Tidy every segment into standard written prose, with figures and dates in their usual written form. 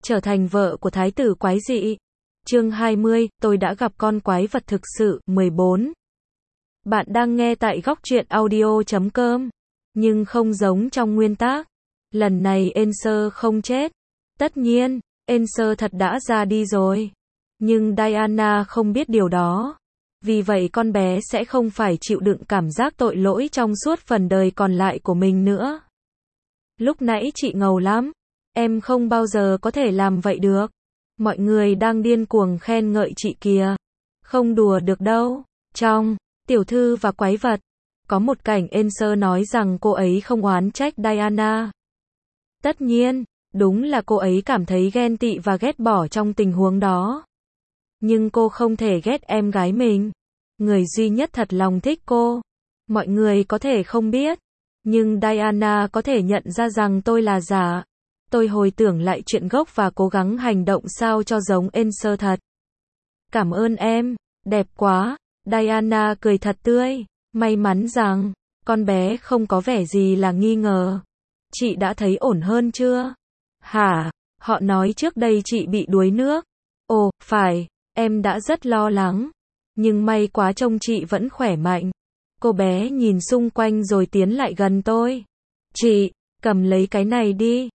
trở thành vợ của thái tử quái dị. Chương 20, tôi đã gặp con quái vật thực sự. 14. Bạn đang nghe tại góc truyện audio.com. Nhưng không giống trong nguyên tác. Lần này Enser không chết. Tất nhiên, Enser thật đã ra đi rồi. Nhưng Diana không biết điều đó. Vì vậy con bé sẽ không phải chịu đựng cảm giác tội lỗi trong suốt phần đời còn lại của mình nữa. Lúc nãy chị ngầu lắm. Em không bao giờ có thể làm vậy được. Mọi người đang điên cuồng khen ngợi chị kìa. Không đùa được đâu. Trong Tiểu thư và quái vật, có một cảnh Enser nói rằng cô ấy không oán trách Diana. Tất nhiên, đúng là cô ấy cảm thấy ghen tị và ghét bỏ trong tình huống đó. Nhưng cô không thể ghét em gái mình. Người duy nhất thật lòng thích cô. Mọi người có thể không biết. Nhưng Diana có thể nhận ra rằng tôi là giả. Tôi hồi tưởng lại chuyện gốc và cố gắng hành động sao cho giống Enser thật. Cảm ơn em, đẹp quá. Diana cười thật tươi. May mắn rằng, con bé không có vẻ gì là nghi ngờ. Chị đã thấy ổn hơn chưa? Hả? Họ nói trước đây chị bị đuối nước. Ồ, phải, em đã rất lo lắng. Nhưng may quá trông chị vẫn khỏe mạnh. Cô bé nhìn xung quanh rồi tiến lại gần tôi. Chị, cầm lấy cái này đi.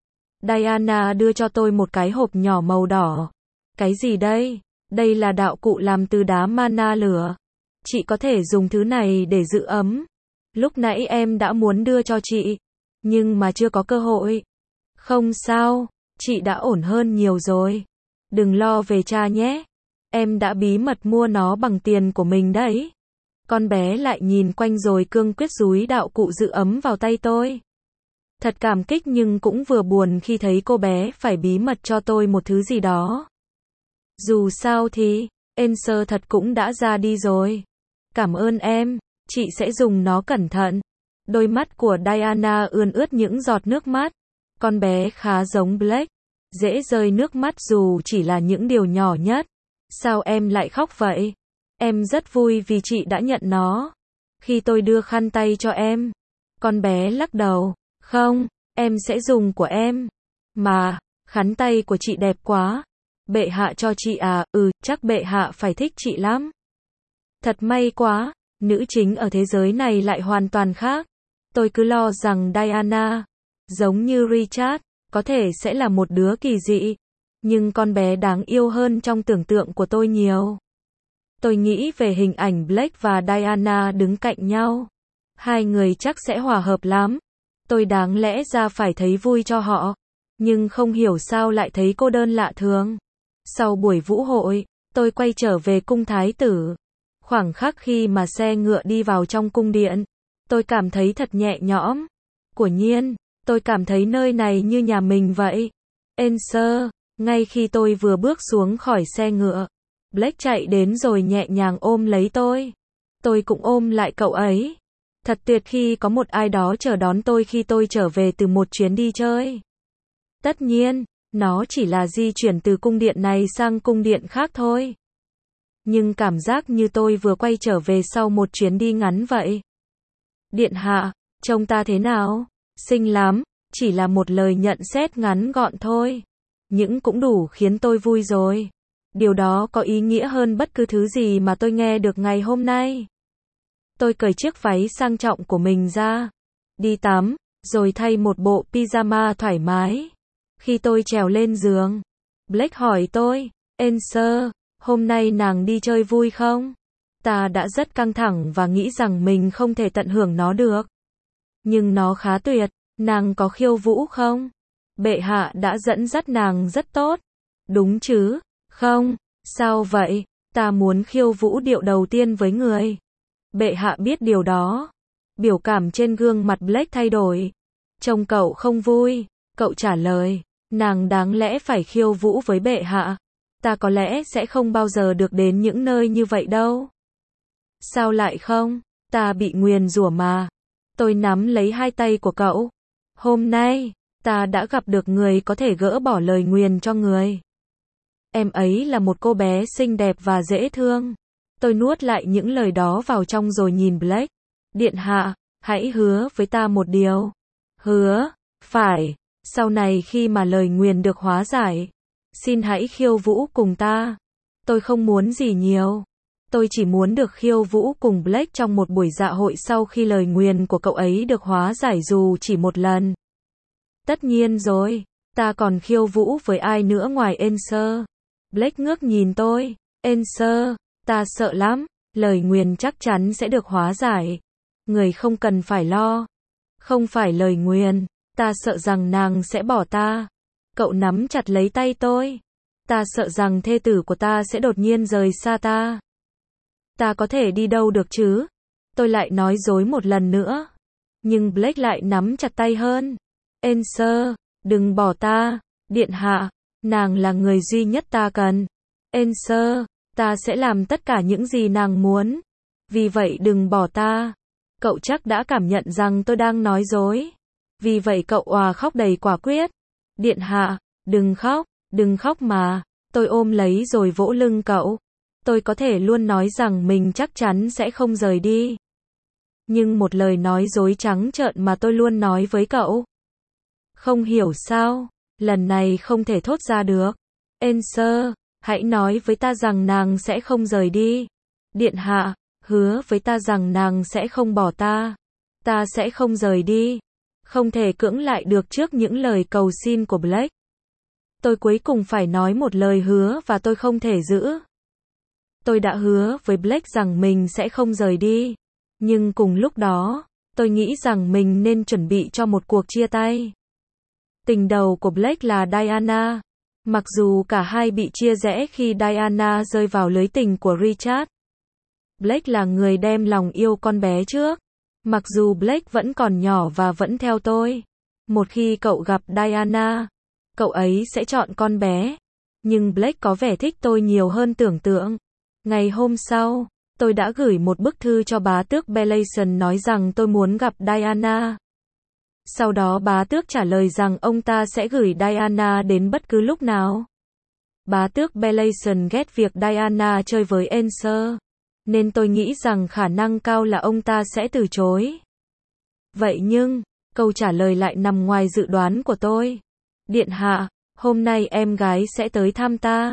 Diana đưa cho tôi một cái hộp nhỏ màu đỏ. Cái gì đây? Đây là đạo cụ làm từ đá mana lửa. Chị có thể dùng thứ này để giữ ấm. Lúc nãy em đã muốn đưa cho chị, nhưng mà chưa có cơ hội. Không sao, chị đã ổn hơn nhiều rồi. Đừng lo về cha nhé. Em đã bí mật mua nó bằng tiền của mình đấy. Con bé lại nhìn quanh rồi cương quyết dúi đạo cụ giữ ấm vào tay tôi. Thật cảm kích nhưng cũng vừa buồn khi thấy cô bé phải bí mật cho tôi một thứ gì đó. Dù sao thì, Enser thật cũng đã ra đi rồi. Cảm ơn em, chị sẽ dùng nó cẩn thận. Đôi mắt của Diana ươn ướt những giọt nước mắt. Con bé khá giống Blake. Dễ rơi nước mắt dù chỉ là những điều nhỏ nhất. Sao em lại khóc vậy? Em rất vui vì chị đã nhận nó. Khi tôi đưa khăn tay cho em, con bé lắc đầu. Không, em sẽ dùng của em. Mà, khăn tay của chị đẹp quá. Bệ hạ cho chị à? Chắc bệ hạ phải thích chị lắm. Thật may quá, nữ chính ở thế giới này lại hoàn toàn khác. Tôi cứ lo rằng Diana, giống như Richard, có thể sẽ là một đứa kỳ dị. Nhưng con bé đáng yêu hơn trong tưởng tượng của tôi nhiều. Tôi nghĩ về hình ảnh Blake và Diana đứng cạnh nhau. Hai người chắc sẽ hòa hợp lắm. Tôi đáng lẽ ra phải thấy vui cho họ. Nhưng không hiểu sao lại thấy cô đơn lạ thường. Sau buổi vũ hội, tôi quay trở về cung thái tử. Khoảng khắc khi mà xe ngựa đi vào trong cung điện, tôi cảm thấy thật nhẹ nhõm. Quả nhiên, tôi cảm thấy nơi này như nhà mình vậy. Enser, ngay khi tôi vừa bước xuống khỏi xe ngựa, Blake chạy đến rồi nhẹ nhàng ôm lấy tôi. Tôi cũng ôm lại cậu ấy. Thật tuyệt khi có một ai đó chờ đón tôi khi tôi trở về từ một chuyến đi chơi. Tất nhiên, nó chỉ là di chuyển từ cung điện này sang cung điện khác thôi. Nhưng cảm giác như tôi vừa quay trở về sau một chuyến đi ngắn vậy. Điện hạ, trông ta thế nào? Xinh lắm, chỉ là một lời nhận xét ngắn gọn thôi. Nhưng cũng đủ khiến tôi vui rồi. Điều đó có ý nghĩa hơn bất cứ thứ gì mà tôi nghe được ngày hôm nay. Tôi cởi chiếc váy sang trọng của mình ra, đi tắm, rồi thay một bộ pyjama thoải mái. Khi tôi trèo lên giường, Blake hỏi tôi, Enser, hôm nay nàng đi chơi vui không? Ta đã rất căng thẳng và nghĩ rằng mình không thể tận hưởng nó được. Nhưng nó khá tuyệt, nàng có khiêu vũ không? Bệ hạ đã dẫn dắt nàng rất tốt. Đúng chứ? Không, sao vậy? Ta muốn khiêu vũ điệu đầu tiên với người. Bệ hạ biết điều đó. Biểu cảm trên gương mặt Blake thay đổi. Trông cậu không vui, cậu trả lời, nàng đáng lẽ phải khiêu vũ với bệ hạ. Ta có lẽ sẽ không bao giờ được đến những nơi như vậy đâu. Sao lại không? Ta bị nguyền rủa mà. Tôi nắm lấy hai tay của cậu. Hôm nay, ta đã gặp được người có thể gỡ bỏ lời nguyền cho người. Em ấy là một cô bé xinh đẹp và dễ thương. Tôi nuốt lại những lời đó vào trong rồi nhìn Blake. Điện hạ, hãy hứa với ta một điều. Hứa, phải, sau này khi mà lời nguyền được hóa giải, Xin hãy khiêu vũ cùng ta. Tôi không muốn gì nhiều. Tôi chỉ muốn được khiêu vũ cùng Blake trong một buổi dạ hội sau khi lời nguyền của cậu ấy được hóa giải dù chỉ một lần. Tất nhiên rồi, ta còn khiêu vũ với ai nữa ngoài Enser? Blake ngước nhìn tôi. Enser, ta sợ lắm. Lời nguyền chắc chắn sẽ được hóa giải. Người không cần phải lo. Không phải lời nguyền, ta sợ rằng nàng sẽ bỏ ta. Cậu nắm chặt lấy tay tôi. Ta sợ rằng thê tử của ta sẽ đột nhiên rời xa ta. Ta có thể đi đâu được chứ? Tôi lại nói dối một lần nữa. Nhưng Blake lại nắm chặt tay hơn. Enser, đừng bỏ ta. Điện hạ, nàng là người duy nhất ta cần. Enser, ta sẽ làm tất cả những gì nàng muốn. Vì vậy đừng bỏ ta. Cậu chắc đã cảm nhận rằng tôi đang nói dối. Vì vậy cậu òa khóc đầy quả quyết. Điện hạ, đừng khóc mà. Tôi ôm lấy rồi vỗ lưng cậu. Tôi có thể luôn nói rằng mình chắc chắn sẽ không rời đi. Nhưng một lời nói dối trắng trợn mà tôi luôn nói với cậu. Không hiểu sao, lần này không thể thốt ra được. Enser, hãy nói với ta rằng nàng sẽ không rời đi. Điện hạ, hứa với ta rằng nàng sẽ không bỏ ta. Ta sẽ không rời đi. Không thể cưỡng lại được trước những lời cầu xin của Blake. Tôi cuối cùng phải nói một lời hứa và tôi không thể giữ. Tôi đã hứa với Blake rằng mình sẽ không rời đi. Nhưng cùng lúc đó, tôi nghĩ rằng mình nên chuẩn bị cho một cuộc chia tay. Tình đầu của Blake là Diana. Mặc dù cả hai bị chia rẽ khi Diana rơi vào lưới tình của Richard. Blake là người đem lòng yêu con bé trước. Mặc dù Blake vẫn còn nhỏ và vẫn theo tôi. Một khi cậu gặp Diana, cậu ấy sẽ chọn con bé. Nhưng Blake có vẻ thích tôi nhiều hơn tưởng tượng. Ngày hôm sau, tôi đã gửi một bức thư cho bá tước Belation nói rằng tôi muốn gặp Diana. Sau đó bá tước trả lời rằng ông ta sẽ gửi Diana đến bất cứ lúc nào. Bá tước Belation ghét việc Diana chơi với Enser. Nên tôi nghĩ rằng khả năng cao là ông ta sẽ từ chối. Vậy nhưng, câu trả lời lại nằm ngoài dự đoán của tôi. Điện hạ, hôm nay em gái sẽ tới thăm ta.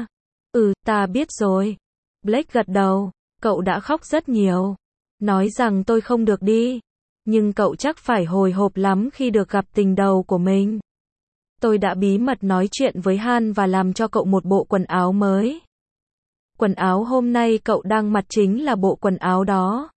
Ta biết rồi. Blake gật đầu. Cậu đã khóc rất nhiều. Nói rằng tôi không được đi. Nhưng cậu chắc phải hồi hộp lắm khi được gặp tình đầu của mình. Tôi đã bí mật nói chuyện với Han và làm cho cậu một bộ quần áo mới. Quần áo hôm nay cậu đang mặc chính là bộ quần áo đó.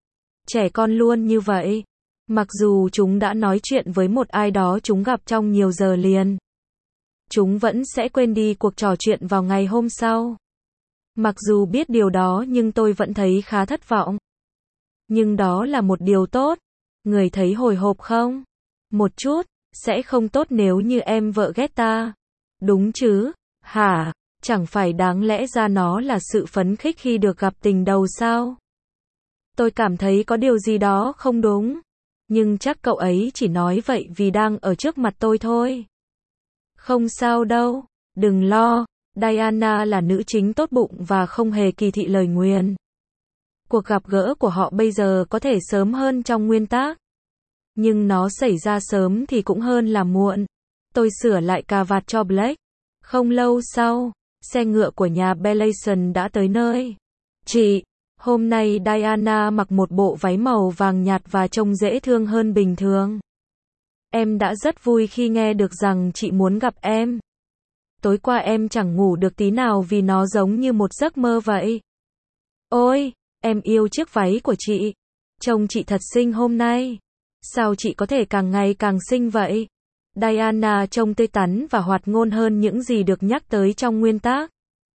Trẻ con luôn như vậy. Mặc dù chúng đã nói chuyện với một ai đó chúng gặp trong nhiều giờ liền. Chúng vẫn sẽ quên đi cuộc trò chuyện vào ngày hôm sau. Mặc dù biết điều đó nhưng tôi vẫn thấy khá thất vọng. Nhưng đó là một điều tốt. Người thấy hồi hộp không? Một chút, sẽ không tốt nếu như em vợ ghét ta. Đúng chứ? Hả? Chẳng phải đáng lẽ ra nó là sự phấn khích khi được gặp tình đầu sao? Tôi cảm thấy có điều gì đó không đúng. Nhưng chắc cậu ấy chỉ nói vậy vì đang ở trước mặt tôi thôi. Không sao đâu, đừng lo. Diana là nữ chính tốt bụng và không hề kỳ thị lời nguyền. Cuộc gặp gỡ của họ bây giờ có thể sớm hơn trong nguyên tắc. Nhưng nó xảy ra sớm thì cũng hơn là muộn. Tôi sửa lại cà vạt cho Blake. Không lâu sau, xe ngựa của nhà Belation đã tới nơi. Chị, hôm nay Diana mặc một bộ váy màu vàng nhạt và trông dễ thương hơn bình thường. Em đã rất vui khi nghe được rằng chị muốn gặp em. Tối qua em chẳng ngủ được tí nào vì nó giống như một giấc mơ vậy. Ôi, em yêu chiếc váy của chị. Trông chị thật xinh hôm nay. Sao chị có thể càng ngày càng xinh vậy? Diana trông tươi tắn và hoạt ngôn hơn những gì được nhắc tới trong nguyên tắc.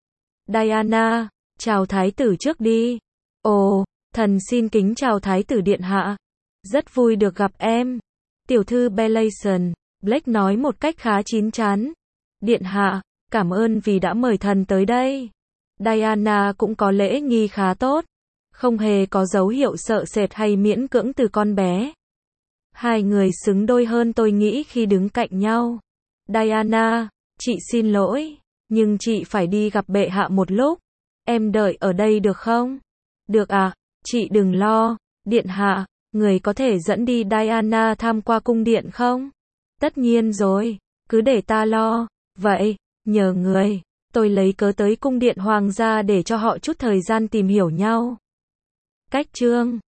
Diana, chào thái tử trước đi. Ồ, thần xin kính chào thái tử điện hạ. Rất vui được gặp em. Tiểu thư Belation, Blake nói một cách khá chín chắn. Điện hạ, cảm ơn vì đã mời thần tới đây. Diana cũng có lễ nghi khá tốt. Không hề có dấu hiệu sợ sệt hay miễn cưỡng từ con bé. Hai người xứng đôi hơn tôi nghĩ khi đứng cạnh nhau. Diana, chị xin lỗi, nhưng chị phải đi gặp bệ hạ một lúc. Em đợi ở đây được không? Được ạ, chị đừng lo. Điện hạ, người có thể dẫn đi Diana tham qua cung điện không? Tất nhiên rồi, cứ để ta lo. Vậy, Nhờ người. Tôi lấy cớ tới cung điện hoàng gia để cho họ chút thời gian tìm hiểu nhau. Cách chương